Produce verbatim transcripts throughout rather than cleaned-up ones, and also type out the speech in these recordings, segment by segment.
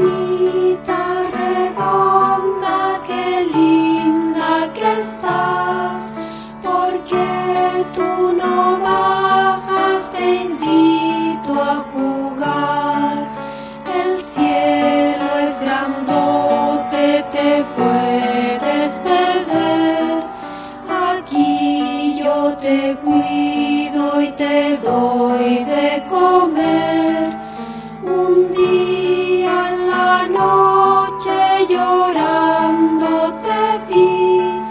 Lunita redonda, qué linda que estás, porque tú no bajas, te invito a jugar. El cielo es grandote, te puedes perder. Aquí yo te cuido y te doy de comer. Un día en la noche llorando te vi,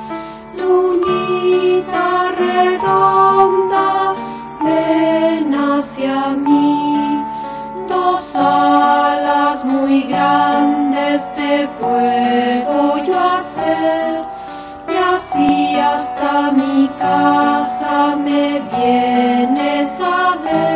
lunita redonda, ven hacia mí. Dos alas muy grandes te puedo yo hacer, y así hasta mi casa me vienes a ver.